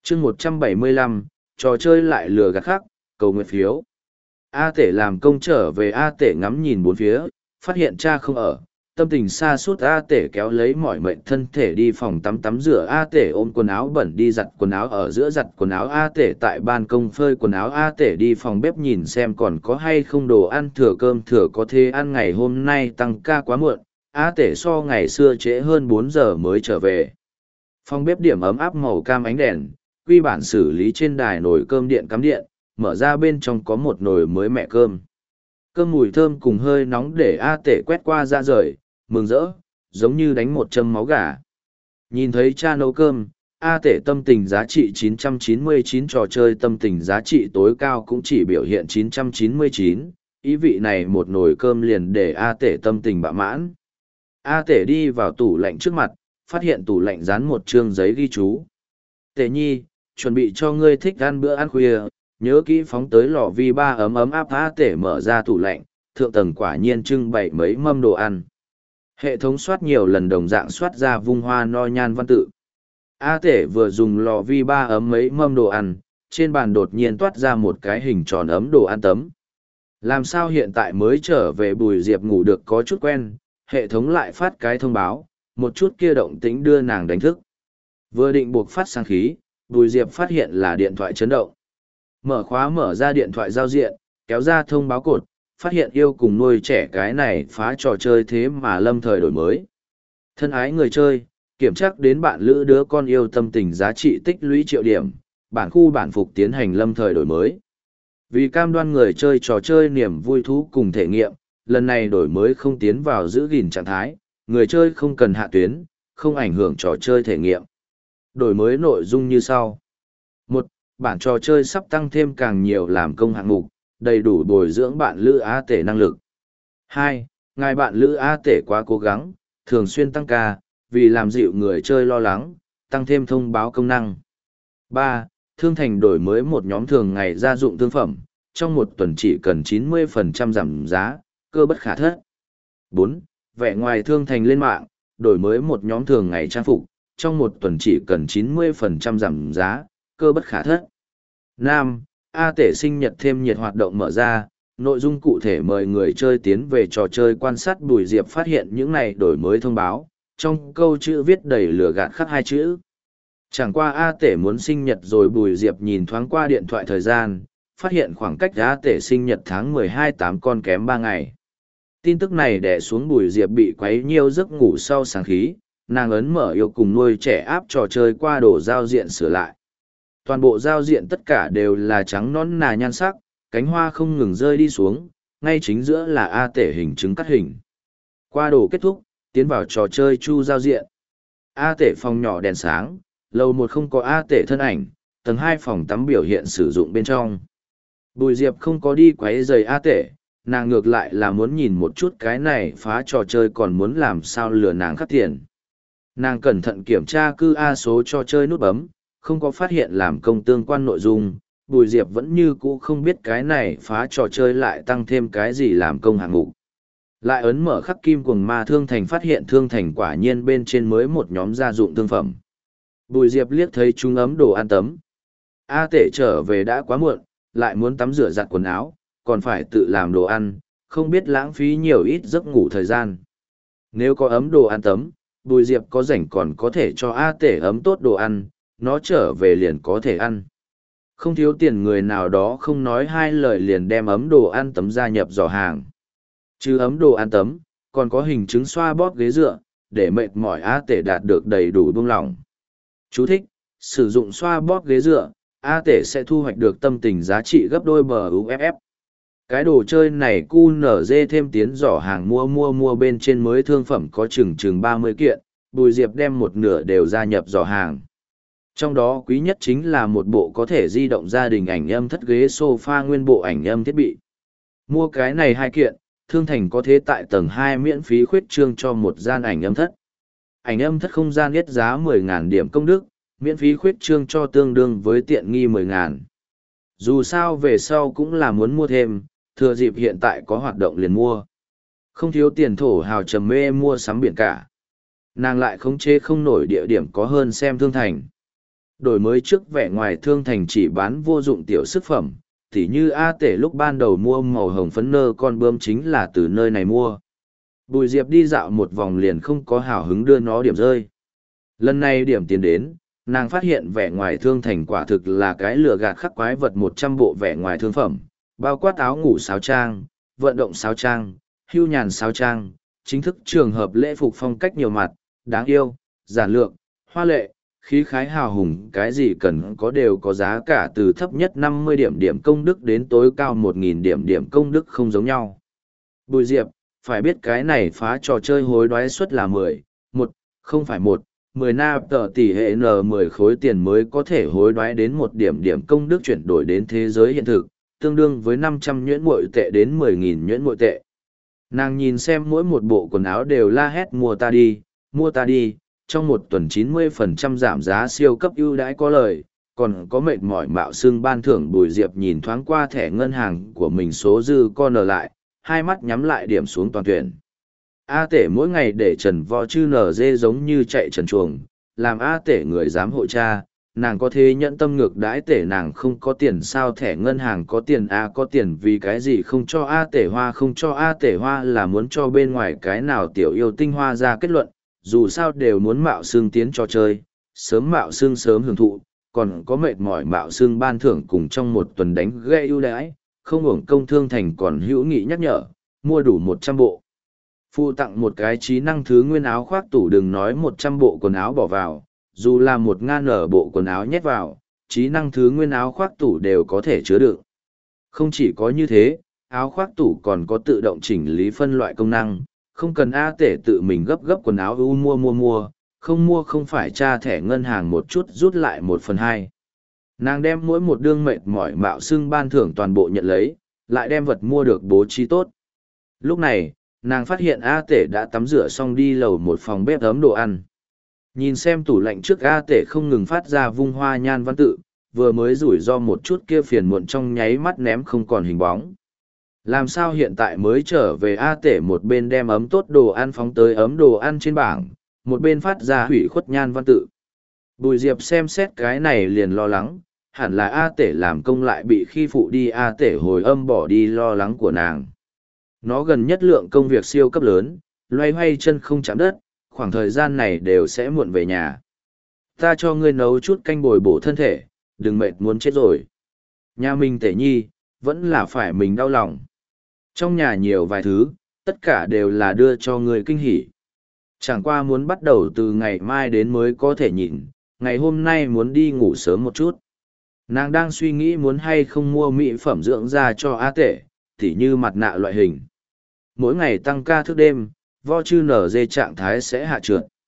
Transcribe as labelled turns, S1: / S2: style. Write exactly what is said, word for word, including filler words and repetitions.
S1: chương một trăm bảy mươi lăm, trò chơi lại lừa gạt khác, cầu nguyện phiếu. A Tể làm công trở về. A Tể ngắm nhìn bốn phía, phát hiện cha không ở, tâm tình xa suốt. A Tể kéo lấy mỏi mệt thân thể đi phòng tắm tắm rửa. A Tể ôm quần áo bẩn đi giặt quần áo ở giữa giặt quần áo. A Tể tại ban công phơi quần áo. A Tể đi phòng bếp nhìn xem còn có hay không đồ ăn thừa, cơm thừa có thế ăn. Ngày hôm nay tăng ca quá muộn, A Tể so ngày xưa trễ hơn bốn giờ mới trở về. Phòng bếp điểm ấm áp màu cam ánh đèn, quy bản xử lý trên đài nồi cơm điện cắm điện, mở ra bên trong có một nồi mới mẹ cơm. Cơm mùi thơm cùng hơi nóng để A Tể quét qua dạ dày, mừng rỡ, giống như đánh một châm máu gà. Nhìn thấy cha nấu cơm, A Tể tâm tình giá trị chín trăm chín mươi chín. Trò chơi tâm tình giá trị tối cao cũng chỉ biểu hiện chín trăm chín mươi chín, ý vị này một nồi cơm liền để A Tể tâm tình bạ mãn. A Tể đi vào tủ lạnh trước mặt, phát hiện tủ lạnh dán một chương giấy ghi chú. Tể nhi, chuẩn bị cho ngươi thích ăn bữa ăn khuya, nhớ kỹ phóng tới lò vi ba ấm ấm áp. A Tể mở ra tủ lạnh, thượng tầng quả nhiên trưng bày mấy mâm đồ ăn. Hệ thống soát nhiều lần đồng dạng soát ra vung hoa no nhan văn tự. A Tể vừa dùng lò vi ba ấm mấy mâm đồ ăn, trên bàn đột nhiên toát ra một cái hình tròn ấm đồ ăn tấm. Làm sao hiện tại mới trở về Bùi Diệp ngủ được có chút quen, hệ thống lại phát cái thông báo, một chút kia động tĩnh đưa nàng đánh thức. Vừa định buộc phát sang khí, Bùi Diệp phát hiện là điện thoại chấn động. Mở khóa mở ra điện thoại giao diện, kéo ra thông báo cột, phát hiện yêu cùng nuôi trẻ cái này phá trò chơi thế mà lâm thời đổi mới. Thân ái người chơi, kiểm tra đến bạn lữ đứa con yêu tâm tình giá trị tích lũy triệu điểm, bản khu bản phục tiến hành lâm thời đổi mới. Vì cam đoan người chơi trò chơi niềm vui thú cùng thể nghiệm, lần này đổi mới không tiến vào giữ gìn trạng thái, người chơi không cần hạ tuyến, không ảnh hưởng trò chơi thể nghiệm. Đổi mới nội dung như sau. Một, bản trò chơi sắp tăng thêm càng nhiều làm công hạng mục, đầy đủ bồi dưỡng bạn lữ A Tể năng lực. Hai, ngài bạn lữ A Tể quá cố gắng, thường xuyên tăng ca, vì làm dịu người chơi lo lắng, tăng thêm thông báo công năng. Ba, Thương thành đổi mới một nhóm thường ngày gia dụng thương phẩm, trong một tuần chỉ cần chín mươi phần trăm giảm giá, cơ bất khả thất. Bốn, Vẻ ngoài thương thành lên mạng, đổi mới một nhóm thường ngày trang phục, trong một tuần chỉ cần chín mươi phần trăm giảm giá, cơ bất khả thất. Năm, A Tể sinh nhật thêm nhiệt hoạt động mở ra, nội dung cụ thể mời người chơi tiến về trò chơi quan sát. Bùi Diệp phát hiện những này đổi mới thông báo, trong câu chữ viết đầy lừa gạt khắc hai chữ. Chẳng qua A Tể muốn sinh nhật rồi. Bùi Diệp nhìn thoáng qua điện thoại thời gian, phát hiện khoảng cách A Tể sinh nhật tháng mười hai tám con kém ba ngày. Tin tức này đè xuống Bùi Diệp bị quấy nhiều giấc ngủ sau sáng khí, nàng ấn mở yêu cùng nuôi trẻ áp trò chơi qua đồ giao diện sửa lại. Toàn bộ giao diện tất cả đều là trắng nõn nà nhan sắc, cánh hoa không ngừng rơi đi xuống, ngay chính giữa là A Tể hình chứng cắt hình. Qua đồ kết thúc, tiến vào trò chơi chu giao diện. A Tể phòng nhỏ đèn sáng, lầu một không có A Tể thân ảnh, tầng hai phòng tắm biểu hiện sử dụng bên trong. Bùi Diệp không có đi quấy rầy A Tể, nàng ngược lại là muốn nhìn một chút cái này phá trò chơi còn muốn làm sao lừa nàng khắc tiền. Nàng cẩn thận kiểm tra cư A số trò chơi nút bấm, không có phát hiện làm công tương quan nội dung. Bùi Diệp vẫn như cũ không biết cái này phá trò chơi lại tăng thêm cái gì làm công hạng mục. Lại ấn mở khắc kim cuồng ma thương thành, phát hiện thương thành quả nhiên bên trên mới một nhóm gia dụng thương phẩm. Bùi Diệp liếc thấy chúng ấm đồ ăn tấm. A Tể trở về đã quá muộn, lại muốn tắm rửa giặt quần áo, còn phải tự làm đồ ăn, không biết lãng phí nhiều ít giấc ngủ thời gian. Nếu có ấm đồ ăn tấm, Bùi Diệp có rảnh còn có thể cho A Tể ấm tốt đồ ăn, nó trở về liền có thể ăn. Không thiếu tiền người nào đó không nói hai lời liền đem ấm đồ ăn tấm gia nhập giỏ hàng. Chứ ấm đồ ăn tấm, còn có hình chứng xoa bóp ghế dựa, để mệt mỏi A Tể đạt được đầy đủ buông lỏng. Chú thích: sử dụng xoa bóp ghế dựa, A Tể sẽ thu hoạch được tâm tình giá trị gấp đôi bờ u ép ép. Cái đồ chơi này cu nở dê thêm tiến giỏ hàng mua mua mua bên trên mới thương phẩm có chừng chừng ba mươi kiện, Bùi Diệp đem một nửa đều gia nhập giỏ hàng. Trong đó quý nhất chính là một bộ có thể di động gia đình ảnh âm thất ghế sofa nguyên bộ ảnh âm thiết bị. Mua cái này hai kiện, thương thành có thế tại tầng hai miễn phí khuyết trương cho một gian ảnh âm thất. Ảnh âm thất không gian nhất giá mười nghìn điểm công đức, miễn phí khuyết trương cho tương đương với tiện nghi mười nghìn. Dù sao về sau cũng là muốn mua thêm, thừa dịp hiện tại có hoạt động liền mua. Không thiếu tiền thổ hào trầm mê mua sắm biển cả. Nàng lại khống chế không nổi địa điểm có hơn xem thương thành. Đổi mới trước vẻ ngoài thương thành chỉ bán vô dụng tiểu sức phẩm, tỉ như A Tể lúc ban đầu mua màu hồng phấn nơ con bướm chính là từ nơi này mua. Bùi Diệp đi dạo một vòng liền không có hào hứng đưa nó điểm rơi. Lần này điểm tiến đến, nàng phát hiện vẻ ngoài thương thành quả thực là cái lừa gạt khắc quái vật một trăm bộ vẻ ngoài thương phẩm, bao quát áo ngủ sáo trang, vận động sáo trang, hưu nhàn sáo trang, chính thức trường hợp lễ phục phong cách nhiều mặt, đáng yêu, giản lược, hoa lệ, khí khái hào hùng, cái gì cần có đều có giá cả từ thấp nhất năm mươi điểm điểm công đức đến tối cao một nghìn điểm điểm công đức không giống nhau. Bùi Diệp, phải biết cái này phá trò chơi hối đoái suất là mười, một, không phải một, mười na tờ tỷ hệ n mười khối tiền mới có thể hối đoái đến một điểm điểm công đức chuyển đổi đến thế giới hiện thực, tương đương với năm trăm nhuyễn muội tệ đến mười nghìn nhuyễn muội tệ. Nàng nhìn xem mỗi một bộ quần áo đều la hét mua ta đi, mua ta đi, trong một tuần chín mươi phần trăm giảm giá siêu cấp ưu đãi có lời, còn có mệt mỏi mạo xưng ban thưởng. Bùi Diệp nhìn thoáng qua thẻ ngân hàng của mình số dư con ở lại, hai mắt nhắm lại điểm xuống toàn tuyển. A Tể mỗi ngày để trần võ chư nở dê giống như chạy trần chuồng, làm A Tể người dám hội cha, nàng có thế nhẫn tâm ngược đãi Tể nàng không có tiền sao, thẻ ngân hàng có tiền A có tiền vì cái gì không cho A Tể hoa, không cho A Tể hoa là muốn cho bên ngoài cái nào tiểu yêu tinh hoa ra kết luận, dù sao đều muốn mạo xương tiến cho chơi, sớm mạo xương sớm hưởng thụ, còn có mệt mỏi mạo xương ban thưởng cùng trong một tuần đánh gây ưu đãi, không hưởng công thương thành còn hữu nghị nhắc nhở, mua đủ một trăm bộ. Phụ tặng một cái trí năng thứ nguyên áo khoác tủ, đừng nói một trăm bộ quần áo bỏ vào, dù là một ngàn ở bộ quần áo nhét vào, trí năng thứ nguyên áo khoác tủ đều có thể chứa đựng. Không chỉ có như thế, áo khoác tủ còn có tự động chỉnh lý phân loại công năng, không cần A Tể tự mình gấp gấp quần áo u mua mua mua, không mua không phải tra thẻ ngân hàng một chút rút lại một phần hai. Nàng đem mỗi một đương mệt mỏi mạo xưng ban thưởng toàn bộ nhận lấy, lại đem vật mua được bố trí tốt. Lúc này, nàng phát hiện A Tể đã tắm rửa xong đi lầu một phòng bếp ấm đồ ăn. Nhìn xem tủ lạnh trước A Tể không ngừng phát ra vung hoa nhan văn tự, vừa mới rủi ro một chút kia phiền muộn trong nháy mắt ném không còn hình bóng. Làm sao hiện tại mới trở về A Tể một bên đem ấm tốt đồ ăn phóng tới ấm đồ ăn trên bảng, một bên phát ra hủy khuất nhan văn tự. Bùi Diệp xem xét cái này liền lo lắng, hẳn là A Tể làm công lại bị khi phụ đi. A Tể hồi âm bỏ đi lo lắng của nàng. Nó gần nhất lượng công việc siêu cấp lớn, loay hoay chân không chạm đất, khoảng thời gian này đều sẽ muộn về nhà. Ta cho ngươi nấu chút canh bồi bổ thân thể, đừng mệt muốn chết rồi. Nhà mình Tể nhi, vẫn là phải mình đau lòng. Trong nhà nhiều vài thứ, tất cả đều là đưa cho ngươi kinh hỉ. Chẳng qua muốn bắt đầu từ ngày mai đến mới có thể nhịn, ngày hôm nay muốn đi ngủ sớm một chút. Nàng đang suy nghĩ muốn hay không mua mỹ phẩm dưỡng da cho A Tể, tỉ như mặt nạ loại hình. Mỗi ngày tăng ca thức đêm, vo chư nở dê trạng thái sẽ hạ trượt.